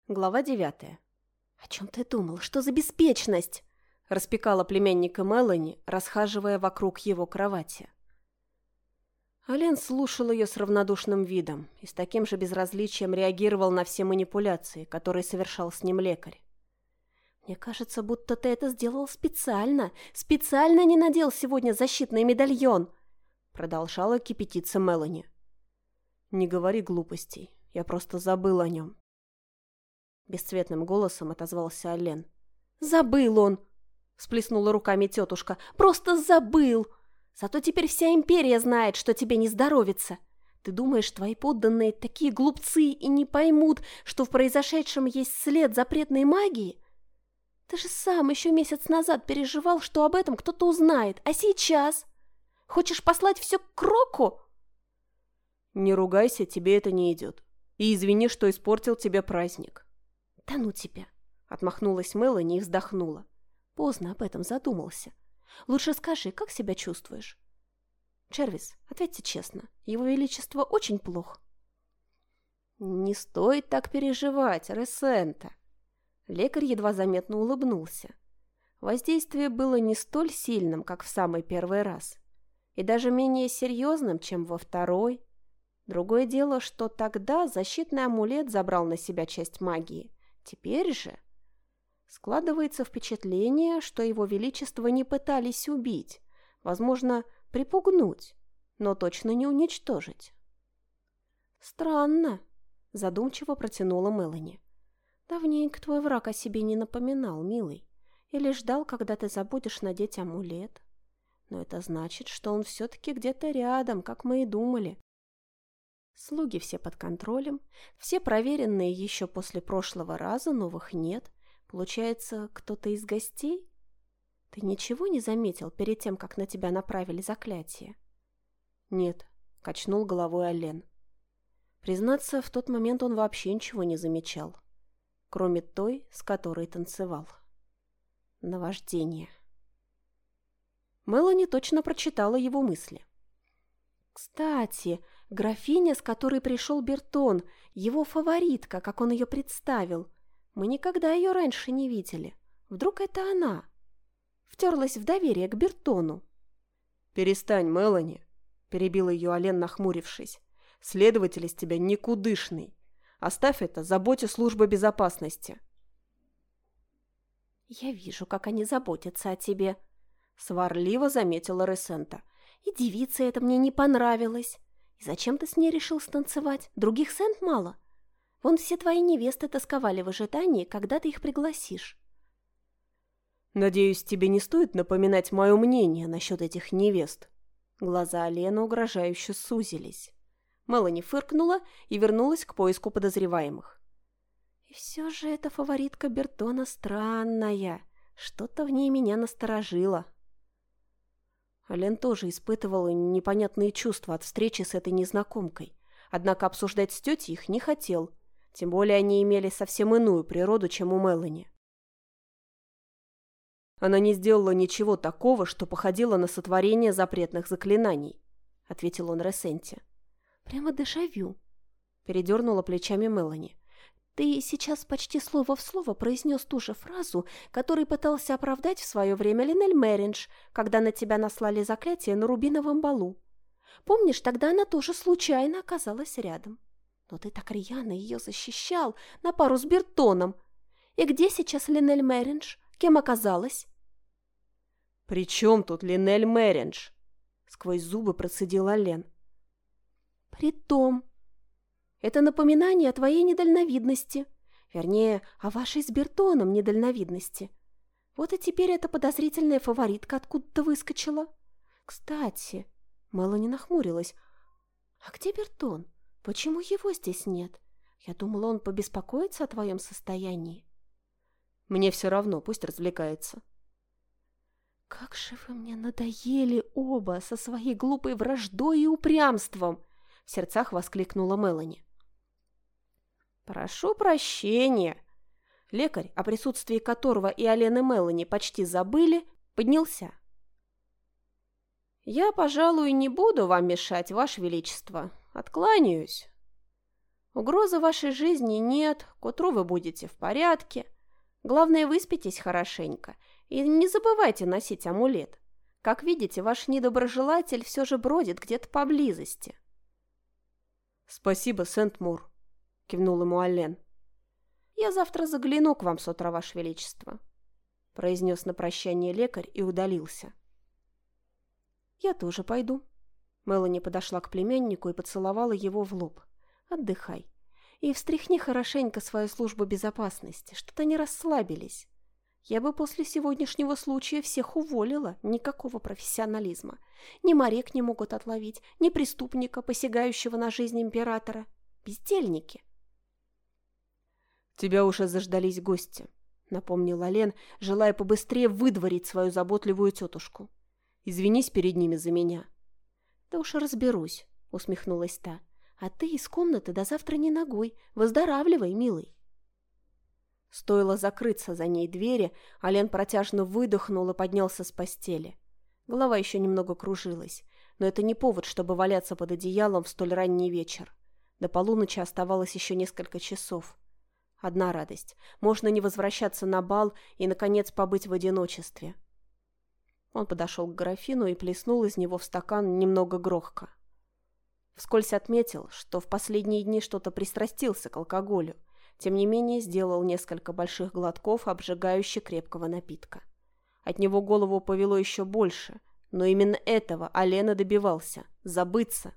Глава 9. «О чем ты думал? Что за беспечность?» – распекала племянника Мелани, расхаживая вокруг его кровати. Ален слушал ее с равнодушным видом и с таким же безразличием реагировал на все манипуляции, которые совершал с ним лекарь. «Мне кажется, будто ты это сделал специально. Специально не надел сегодня защитный медальон!» – продолжала кипятиться Мелани. «Не говори глупостей. Я просто забыл о нем». Бесцветным голосом отозвался Ален. «Забыл он!» – всплеснула руками тетушка. «Просто забыл! Зато теперь вся империя знает, что тебе не здоровится. Ты думаешь, твои подданные такие глупцы и не поймут, что в произошедшем есть след запретной магии? Ты же сам еще месяц назад переживал, что об этом кто-то узнает. А сейчас? Хочешь послать все к Кроку?» «Не ругайся, тебе это не идет. И извини, что испортил тебе праздник». «Да ну тебя!» – отмахнулась Мелани и вздохнула. Поздно об этом задумался. «Лучше скажи, как себя чувствуешь?» «Джервис, ответьте честно, его величество очень плох». «Не стоит так переживать, Ресента». Лекарь едва заметно улыбнулся. Воздействие было не столь сильным, как в самый первый раз, и даже менее серьезным, чем во второй. Другое дело, что тогда защитный амулет забрал на себя часть магии. Теперь же складывается впечатление, что его величество не пытались убить, возможно, припугнуть, но точно не уничтожить. «Странно», – задумчиво протянула Мелани. «Давненько твой враг о себе не напоминал, милый, или ждал, когда ты забудешь надеть амулет. Но это значит, что он все-таки где-то рядом, как мы и думали. Слуги все под контролем, все проверенные еще после прошлого раза, новых нет. Получается, кто-то из гостей? Ты ничего не заметил перед тем, как на тебя направили заклятие?» «Нет», — качнул головой Ален. Признаться, в тот момент он вообще ничего не замечал, кроме той, с которой танцевал. Наваждение. Мелани точно прочитала его мысли. «Кстати, графиня, с которой пришел Бертон, его фаворитка, как он ее представил. Мы никогда ее раньше не видели. Вдруг это она? Втерлась в доверие к Бертону». «Перестань, Мелани», – перебил ее Ален, нахмурившись. «Следователь из тебя никудышный. Оставь это заботе службы безопасности». «Я вижу, как они заботятся о тебе», – сварливо заметила Ресента. «И девице это мне не понравилось. И зачем ты с ней решил станцевать? Других сент мало. Вон все твои невесты тосковали в ожидании, когда ты их пригласишь». «Надеюсь, тебе не стоит напоминать мое мнение насчет этих невест». Глаза Алены угрожающе сузились. Мелани фыркнула и вернулась к поиску подозреваемых. «И все же эта фаворитка Бертона странная. Что-то в ней меня насторожило». Ален тоже испытывал непонятные чувства от встречи с этой незнакомкой, однако обсуждать с тетей их не хотел, тем более они имели совсем иную природу, чем у Мелани. «Она не сделала ничего такого, что походило на сотворение запретных заклинаний», — ответил он Ресенте. «Прямо дежавю», — передернула плечами Мелани. «Ты сейчас почти слово в слово произнес ту же фразу, которой пытался оправдать в свое время Линель Мерридж, когда на тебя наслали заклятие на Рубиновом балу. Помнишь, тогда она тоже случайно оказалась рядом. Но ты так рьяно ее защищал на пару с Бертоном. И где сейчас Линель Мерридж? Кем оказалась?» «При чем тут Линель Мерридж?» — сквозь зубы процедил Ален. «Притом, это напоминание о твоей недальновидности, вернее, о вашей с Бертоном недальновидности. Вот и теперь эта подозрительная фаворитка откуда-то выскочила. Кстати, Мелани нахмурилась. А где Бертон? Почему его здесь нет? Я думала, он побеспокоится о твоем состоянии». «Мне все равно, пусть развлекается». «Как же вы мне надоели оба со своей глупой враждой и упрямством!» — в сердцах воскликнула Мелани. «Прошу прощения». Лекарь, о присутствии которого и Ален, и Мелани почти забыли, поднялся. «Я, пожалуй, не буду вам мешать, Ваше Величество. Откланяюсь». Угрозы вашей жизни нет, к утру вы будете в порядке. Главное, выспитесь хорошенько и не забывайте носить амулет. Как видите, ваш недоброжелатель все же бродит где-то поблизости». «Спасибо, Сент-Мур», — кивнул ему Аллен. «Я завтра загляну к вам с утра, ваше величество», — произнес на прощание лекарь и удалился. «Я тоже пойду». Мелани подошла к племяннику и поцеловала его в лоб. «Отдыхай. И встряхни хорошенько свою службу безопасности. Что-то они расслабились. Я бы после сегодняшнего случая всех уволила. Никакого профессионализма. Ни моряк не могут отловить, ни преступника, посягающего на жизнь императора. Бездельники». «Тебя уже заждались гости», — напомнил Аллен, желая побыстрее выдворить свою заботливую тетушку. «Извинись перед ними за меня». «Да уж разберусь», — усмехнулась та. «А ты из комнаты до завтра не ногой. Выздоравливай, милый». Стоило закрыться за ней двери, Аллен протяжно выдохнул и поднялся с постели. Голова еще немного кружилась, но это не повод, чтобы валяться под одеялом в столь ранний вечер. До полуночи оставалось еще несколько часов. Одна радость – можно не возвращаться на бал и, наконец, побыть в одиночестве. Он подошел к графину и плеснул из него в стакан немного грохка. Вскользь отметил, что в последние дни что-то пристрастился к алкоголю, тем не менее сделал несколько больших глотков обжигающе крепкого напитка. От него голову повело еще больше, но именно этого Аллен добивался – забыться.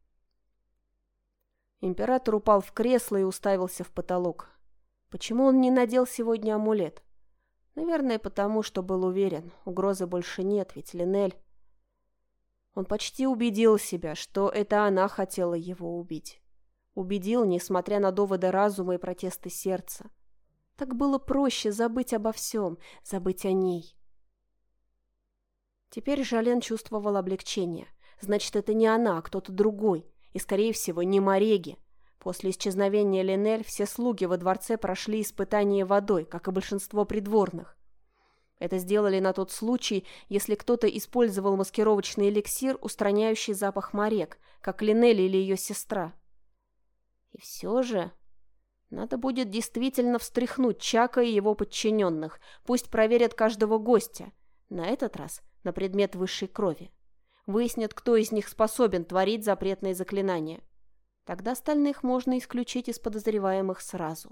Император упал в кресло и уставился в потолок. Почему он не надел сегодня амулет? Наверное, потому что был уверен, угрозы больше нет, ведь Линель... Он почти убедил себя, что это она хотела его убить. Убедил, несмотря на доводы разума и протесты сердца. Так было проще забыть обо всем, забыть о ней. Теперь Жален чувствовал облегчение. Значит, это не она, а кто-то другой. И, скорее всего, не Мореги. После исчезновения Линель все слуги во дворце прошли испытание водой, как и большинство придворных. Это сделали на тот случай, если кто-то использовал маскировочный эликсир, устраняющий запах Морек, как Линель или ее сестра. И все же надо будет действительно встряхнуть Чака и его подчиненных. Пусть проверят каждого гостя. На этот раз на предмет высшей крови. Выяснят, кто из них способен творить запретные заклинания. Тогда остальных можно исключить из подозреваемых сразу.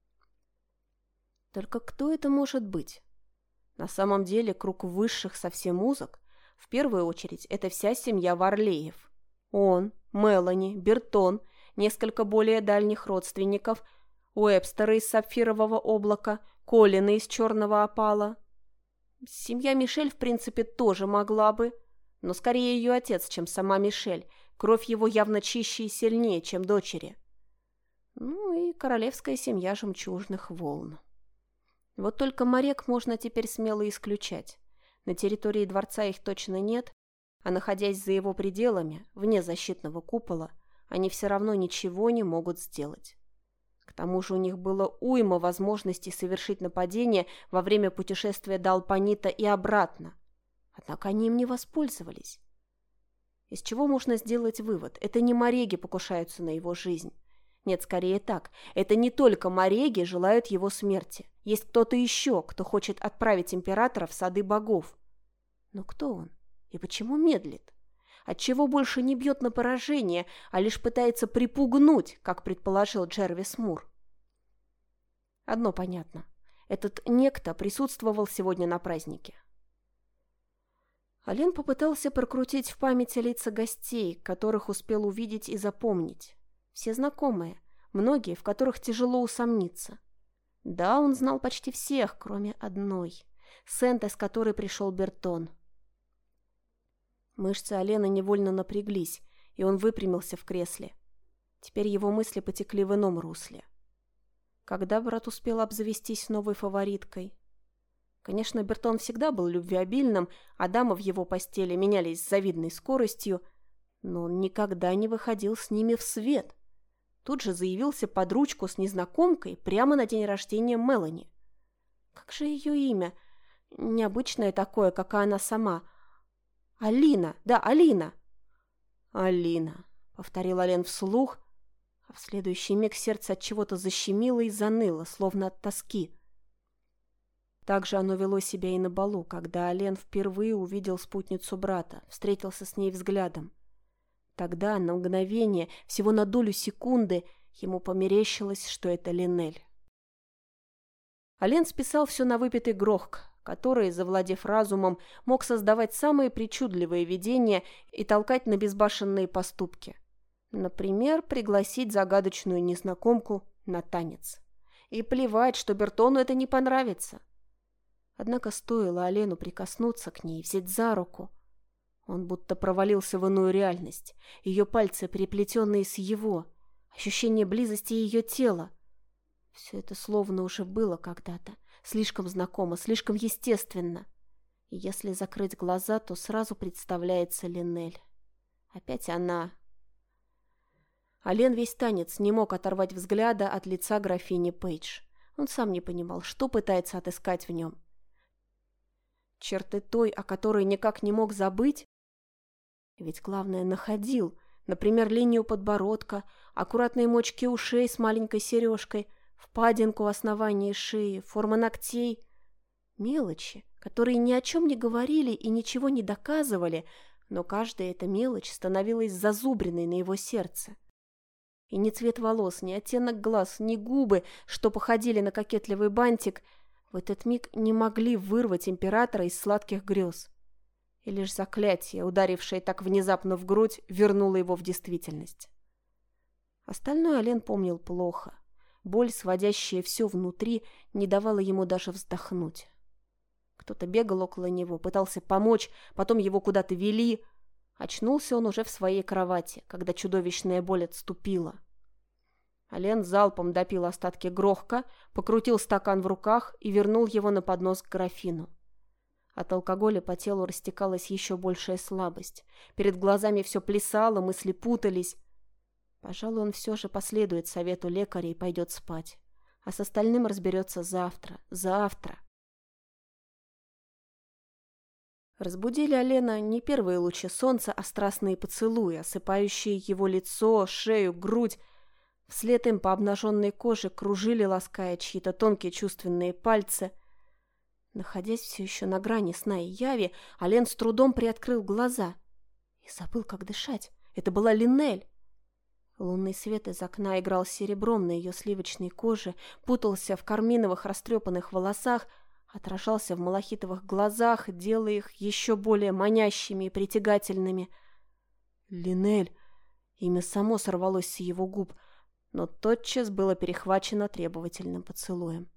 Только кто это может быть? На самом деле круг высших совсем узок. В первую очередь это вся семья Варлеев. Он, Мелани, Бертон, несколько более дальних родственников, Уэбстеры из Сапфирового облака, Колины из Черного опала. Семья Мишель, в принципе, тоже могла бы, но скорее ее отец, чем сама Мишель. Кровь его явно чище и сильнее, чем дочери. Ну и королевская семья Жемчужных Волн. Вот только Морек можно теперь смело исключать. На территории дворца их точно нет, а находясь за его пределами, вне защитного купола, они все равно ничего не могут сделать. К тому же у них было уйма возможностей совершить нападение во время путешествия до Алпанита и обратно. Однако они им не воспользовались. Из чего можно сделать вывод? Это не Мореги покушаются на его жизнь. Нет, скорее так. Это не только Мореги желают его смерти. Есть кто-то еще, кто хочет отправить императора в сады богов. Но кто он? И почему медлит? Отчего больше не бьет на поражение, а лишь пытается припугнуть, как предположил Джервис Мур? Одно понятно. Этот некто присутствовал сегодня на празднике. Аллен попытался прокрутить в памяти лица гостей, которых успел увидеть и запомнить. Все знакомые, многие, в которых тяжело усомниться. Да, он знал почти всех, кроме одной, Сенты, с которой пришел Бертон. Мышцы Аллена невольно напряглись, и он выпрямился в кресле. Теперь его мысли потекли в ином русле. Когда брат успел обзавестись новой фавориткой? Конечно, Бертон всегда был любвеобильным, а дамы в его постели менялись с завидной скоростью, но он никогда не выходил с ними в свет. Тут же заявился под ручку с незнакомкой прямо на день рождения Мелани. Как же ее имя? Необычное такое, как и она сама. Алина, да, Алина. Алина, повторил Аллен вслух, А в следующий миг сердце от чего-то защемило и заныло, словно от тоски. Так же оно вело себя и на балу, когда Ален впервые увидел спутницу брата, встретился с ней взглядом. Тогда, на мгновение, всего на долю секунды, ему померещилось, что это Линель. Ален списал все на выпитый грохк, который, завладев разумом, мог создавать самые причудливые видения и толкать на безбашенные поступки. Например, пригласить загадочную незнакомку на танец. И плевать, что Бертону это не понравится. Однако стоило Алену прикоснуться к ней, взять за руку. Он будто провалился в иную реальность. Ее пальцы, переплетенные с его, ощущение близости ее тела. Все это словно уже было когда-то, слишком знакомо, слишком естественно. И если закрыть глаза, то сразу представляется Линель. Опять она. Ален весь танец не мог оторвать взгляда от лица графини Пейдж. Он сам не понимал, что пытается отыскать в нем. Черты той, о которой никак не мог забыть? Ведь главное находил. Например, линию подбородка, аккуратные мочки ушей с маленькой сережкой, впадинку у основания шеи, форма ногтей. Мелочи, которые ни о чем не говорили и ничего не доказывали, но каждая эта мелочь становилась зазубренной на его сердце. И ни цвет волос, ни оттенок глаз, ни губы, что походили на кокетливый бантик, в этот миг не могли вырвать императора из сладких грез. И лишь заклятие, ударившее так внезапно в грудь, вернуло его в действительность. Остальное Ален помнил плохо. Боль, сводящая все внутри, не давала ему даже вздохнуть. Кто-то бегал около него, пытался помочь, потом его куда-то вели. Очнулся он уже в своей кровати, когда чудовищная боль отступила. Ален залпом допил остатки грохка, покрутил стакан в руках и вернул его на поднос к графину. От алкоголя по телу растекалась еще большая слабость. Перед глазами все плясало, мысли путались. Пожалуй, он все же последует совету лекаря и пойдет спать. А с остальным разберется завтра. Разбудили Алена не первые лучи солнца, а страстные поцелуи, осыпающие его лицо, шею, грудь. Вслед им по обнаженной коже кружили, лаская чьи-то тонкие чувственные пальцы. Находясь все еще на грани сна и яви, Ален с трудом приоткрыл глаза и забыл, как дышать. Это была Линель. Лунный свет из окна играл серебром на ее сливочной коже, путался в карминовых растрепанных волосах, отражался в малахитовых глазах, делая их еще более манящими и притягательными. «Линель!» Имя само сорвалось с его губ, но тотчас было перехвачено требовательным поцелуем.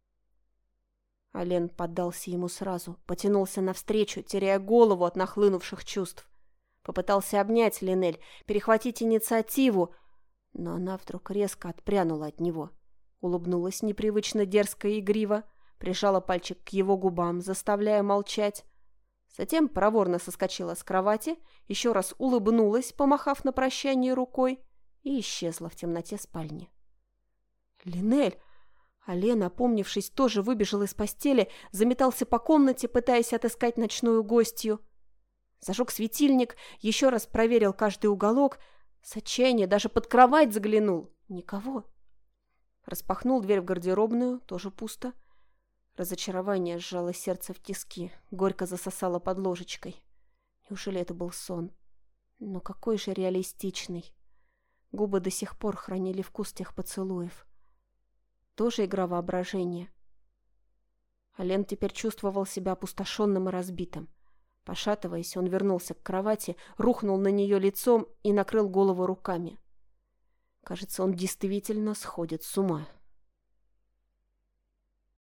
Ален поддался ему сразу, потянулся навстречу, теряя голову от нахлынувших чувств. Попытался обнять Линель, перехватить инициативу, но она вдруг резко отпрянула от него. Улыбнулась непривычно дерзко и игриво, прижала пальчик к его губам, заставляя молчать. Затем проворно соскочила с кровати, еще раз улыбнулась, помахав на прощание рукой, и исчезла в темноте спальни. «Линель!» Ален, опомнившись, тоже выбежал из постели, заметался по комнате, пытаясь отыскать ночную гостью. Зажег светильник, еще раз проверил каждый уголок, с отчаяния даже под кровать заглянул. Никого. Распахнул дверь в гардеробную, тоже пусто. Разочарование сжало сердце в тиски, горько засосало под ложечкой. Неужели это был сон? Но какой же реалистичный. Губы до сих пор хранили вкус тех поцелуев. Тоже игра воображения. Ален теперь чувствовал себя опустошенным и разбитым. Пошатываясь, он вернулся к кровати, рухнул на нее лицом и накрыл голову руками. Кажется, он действительно сходит с ума.